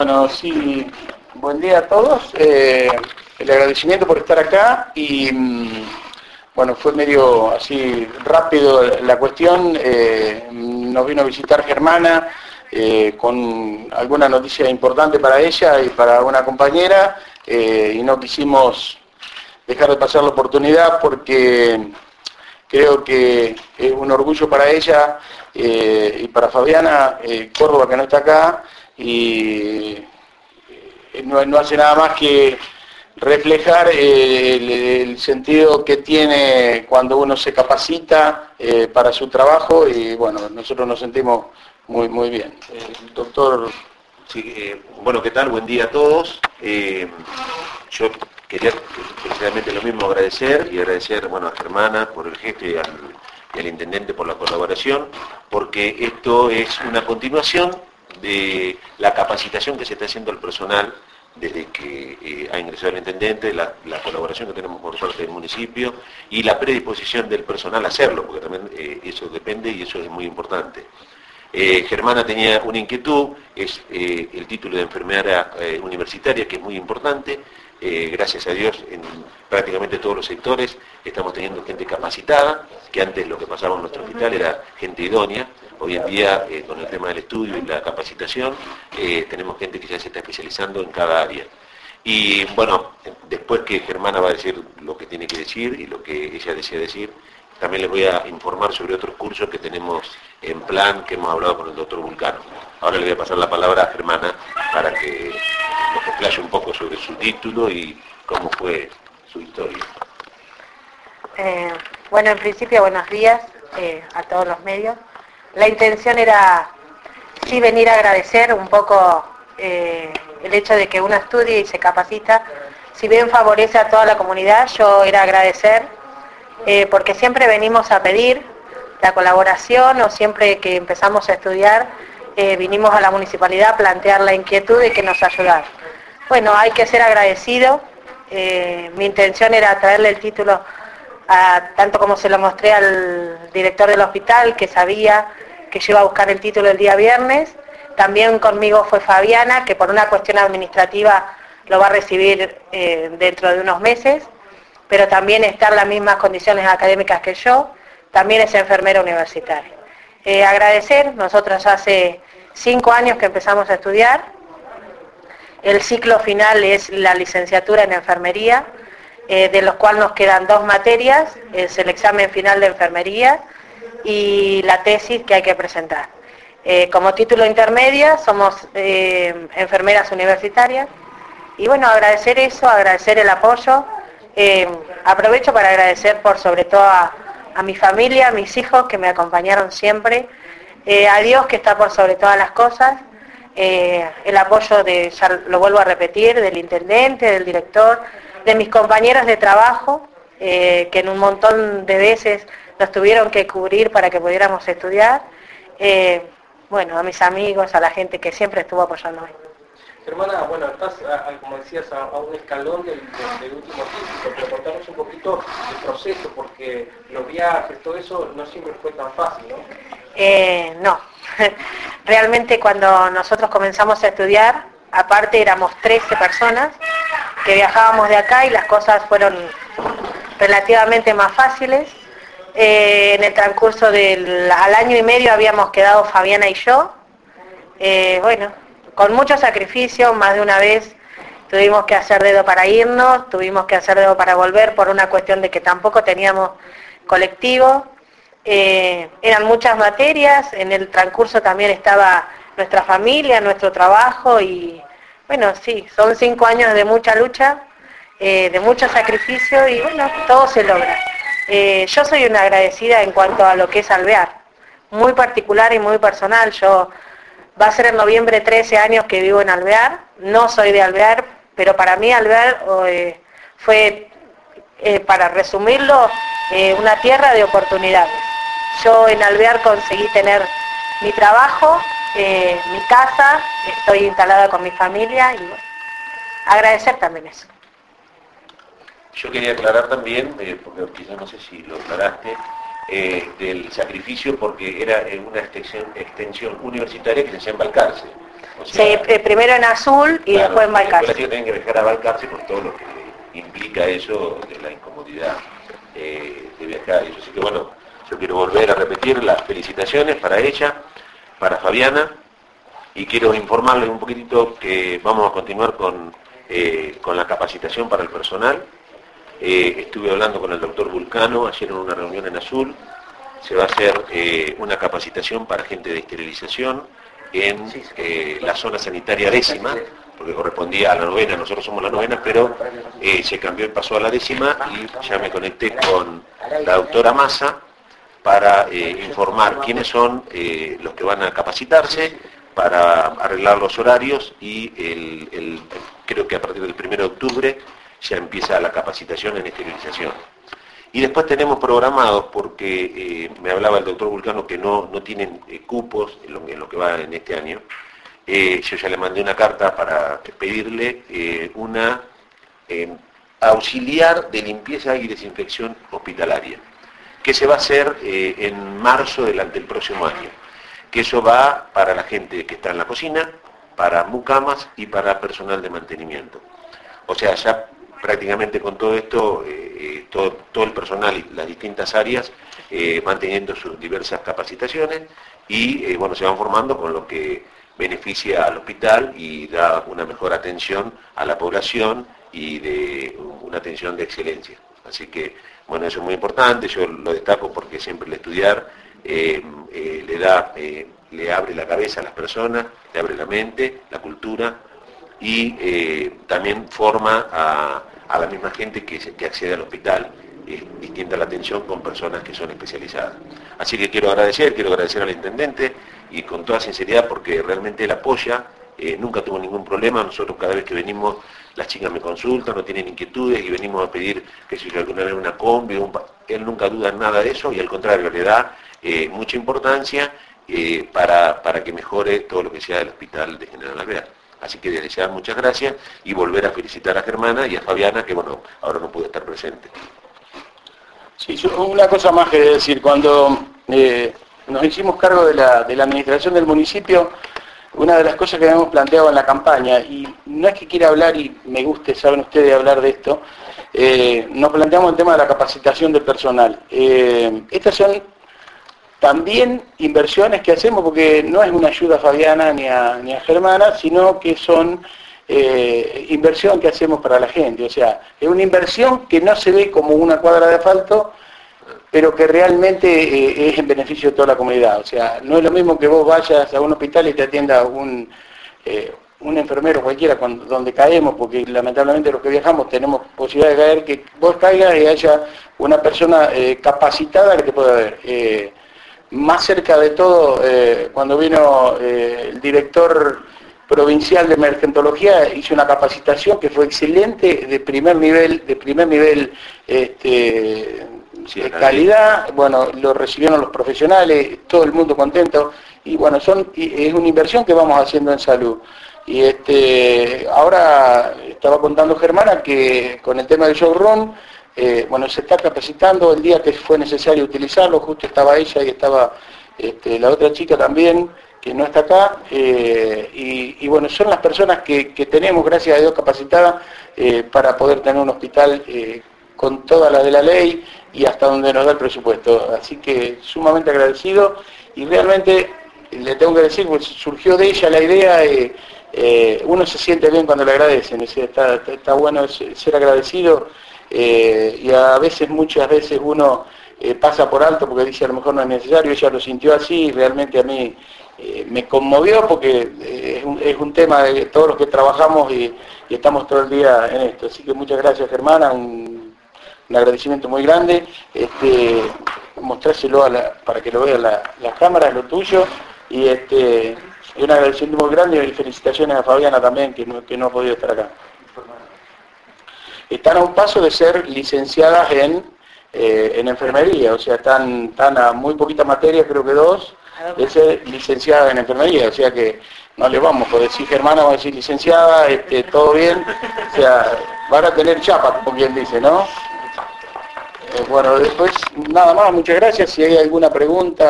Bueno, sí, buen día a todos. El agradecimiento por estar acá y, bueno, fue medio así rápido la cuestión. Nos vino a visitar Germana con alguna noticia importante para ella y para una compañera y no quisimos dejar de pasar la oportunidad porque creo que es un orgullo para ella y para Fabiana, Córdoba, que no está acá, y no hace nada más que reflejar el sentido que tiene cuando uno se capacita para su trabajo, y bueno, nosotros nos sentimos muy bien. Doctor. Sí, bueno, ¿qué tal? Buen día a todos. Yo quería precisamente lo mismo agradecer bueno, a Germana por el gesto y al intendente por la colaboración, porque esto es una continuación de la capacitación que se está haciendo al personal desde que ha ingresado el intendente, la colaboración que tenemos por parte del municipio y la predisposición del personal a hacerlo, porque también eso depende y eso es muy importante. Germana tenía una inquietud, es el título de enfermera universitaria, que es muy importante. Gracias a Dios, en prácticamente todos los sectores estamos teniendo gente capacitada, que antes lo que pasaba en nuestro hospital era gente idónea. Hoy en día, con el tema del estudio y la capacitación, tenemos gente que ya se está especializando en cada área. Y bueno, después que Germana va a decir lo que tiene que decir y lo que ella desea decir, también les voy a informar sobre otros cursos que tenemos en plan, que hemos hablado con el doctor Vulcano. Ahora le voy a pasar la palabra a Germana para que nos explaye un poco sobre su título y cómo fue su historia. Bueno, en principio, buenos días a todos los medios. La intención era, sí, venir a agradecer un poco el hecho de que uno estudie y se capacita. Si bien favorece a toda la comunidad, yo era agradecer porque siempre venimos a pedir la colaboración, o siempre que empezamos a estudiar vinimos a la municipalidad a plantear la inquietud de que nos ayudara. Bueno, hay que ser agradecido. Mi intención era traerle el título tanto como se lo mostré al director del hospital, que sabía que yo iba a buscar el título el día viernes. También conmigo fue Fabiana, que por una cuestión administrativa lo va a recibir dentro de unos meses, pero también está en las mismas condiciones académicas que yo, también es enfermera universitaria. Agradecer, nosotros hace 5 años que empezamos a estudiar, el ciclo final es la licenciatura en enfermería, de los cuales nos quedan 2 materias, es el examen final de enfermería y la tesis que hay que presentar. Como título intermedia somos enfermeras universitarias, y bueno, agradecer eso, agradecer el apoyo. Aprovecho para agradecer por sobre todo a mi familia, a mis hijos que me acompañaron siempre, a Dios que está por sobre todas las cosas, el apoyo ya lo vuelvo a repetir, del intendente, del director, de mis compañeros de trabajo, que en un montón de veces nos tuvieron que cubrir para que pudiéramos estudiar, bueno, a mis amigos, a la gente que siempre estuvo apoyándome. Hermana, bueno, estás, como decías, a un escalón del último título, pero contanos un poquito el proceso, porque los viajes, todo eso no siempre fue tan fácil, ¿no? No, realmente cuando nosotros comenzamos a estudiar, aparte éramos 13 personas que viajábamos de acá y las cosas fueron relativamente más fáciles. En el transcurso al año y medio habíamos quedado Fabiana y yo, bueno, con mucho sacrificio. Más de una vez tuvimos que hacer dedo para irnos, tuvimos que hacer dedo para volver por una cuestión de que tampoco teníamos colectivo. Eran muchas materias, en el transcurso también estaba nuestra familia, nuestro trabajo, y bueno, sí, son 5 años de mucha lucha, de mucho sacrificio, y bueno, todo se logra. Yo soy una agradecida en cuanto a lo que es Alvear, muy particular y muy personal. Va a ser en noviembre 13 años que vivo en Alvear, no soy de Alvear, pero para mí Alvear fue, para resumirlo, una tierra de oportunidades. Yo en Alvear conseguí tener mi trabajo, mi casa, estoy instalada con mi familia, y bueno, agradecer también eso. Yo quería aclarar también, porque quizás no sé si lo aclaraste, del sacrificio, porque era una extensión universitaria que se hacía en Balcarce. O sea, sí, primero en Azul y claro, después en después Balcarce. la chica tienen que viajar a Balcarce por todo lo que implica eso de la incomodidad de viajar. Y así que bueno, yo quiero volver a repetir las felicitaciones para ella, para Fabiana, y quiero informarles un poquitito que vamos a continuar con la capacitación para el personal. Estuve hablando con el doctor Vulcano ayer en una reunión en Azul. Se va a hacer una capacitación para gente de esterilización en la zona sanitaria 10ª, porque correspondía a la 9ª, nosotros somos la 9ª, pero se cambió y pasó a la 10ª, y ya me conecté con la doctora Massa para informar quiénes son los que van a capacitarse, para arreglar los horarios, y creo que a partir del 1 de octubre ya empieza la capacitación en esterilización. Y después tenemos programados, porque me hablaba el doctor Vulcano que no tienen cupos en lo que va en este año. Yo ya le mandé una carta para pedirle una auxiliar de limpieza y desinfección hospitalaria, que se va a hacer en marzo del próximo año. Que eso va para la gente que está en la cocina, para mucamas y para personal de mantenimiento. O sea, ya prácticamente con todo esto, todo el personal y las distintas áreas van teniendo sus diversas capacitaciones y bueno, se van formando con lo que beneficia al hospital y da una mejor atención a la población y de una atención de excelencia. Así que, bueno, eso es muy importante, yo lo destaco porque siempre el estudiar le abre la cabeza a las personas, le abre la mente, la cultura, y también forma a la misma gente que accede al hospital, distinta la atención con personas que son especializadas. Así que quiero agradecer al intendente, y con toda sinceridad, porque realmente él apoya, nunca tuvo ningún problema. Nosotros cada vez que venimos, las chicas me consultan, no tienen inquietudes, y venimos a pedir que si alguna vez una combi, él nunca duda en nada de eso, y al contrario, le da mucha importancia para que mejore todo lo que sea del hospital de General Alvear. Así que desde ya muchas gracias, y volver a felicitar a Germana y a Fabiana, que bueno, ahora no pudo estar presente. Sí, una cosa más que decir, cuando nos hicimos cargo de la administración del municipio, una de las cosas que habíamos planteado en la campaña, y no es que quiera hablar y me guste, saben ustedes, hablar de esto, nos planteamos el tema de la capacitación del personal. Estas son también inversiones que hacemos, porque no es una ayuda a Fabiana ni a Germana, sino que son inversión que hacemos para la gente. O sea, es una inversión que no se ve como una cuadra de asfalto, pero que realmente es en beneficio de toda la comunidad. O sea, no es lo mismo que vos vayas a un hospital y te atienda un enfermero cualquiera donde caemos, porque lamentablemente los que viajamos tenemos posibilidad de caer, que vos caigas y haya una persona capacitada que te pueda ver. Más cerca de todo, cuando vino el director provincial de emergentología, hizo una capacitación que fue excelente, de primer nivel, de calidad. Bueno, lo recibieron los profesionales, todo el mundo contento, y bueno, es una inversión que vamos haciendo en salud. Y ahora estaba contando Germana que con el tema del showroom, bueno, se está capacitando el día que fue necesario utilizarlo, justo estaba ella y estaba la otra chica también, que no está acá, y bueno, son las personas que tenemos, gracias a Dios, capacitadas para poder tener un hospital con toda la de la ley y hasta donde nos da el presupuesto. Así que sumamente agradecido, y realmente le tengo que decir, pues surgió de ella la idea, uno se siente bien cuando le agradecen, está bueno ser agradecido. Y muchas veces uno pasa por alto porque dice a lo mejor no es necesario. Ella lo sintió así, y realmente a mí me conmovió, porque es un tema de todos los que trabajamos y estamos todo el día en esto. Así que muchas gracias, Germana, un agradecimiento muy grande. Mostrárselo para que lo vean las cámaras, lo tuyo, y un agradecimiento muy grande, y felicitaciones a Fabiana también, que no ha podido estar acá. Están a un paso de ser licenciadas en enfermería, o sea, están a muy poquita materia, creo que 2, de ser licenciadas en enfermería, o sea que no le vamos a decir Germana, vamos a decir licenciada, todo bien, o sea, van a tener chapa, como quien dice, ¿no? Bueno, después, nada más, muchas gracias. Si hay alguna pregunta...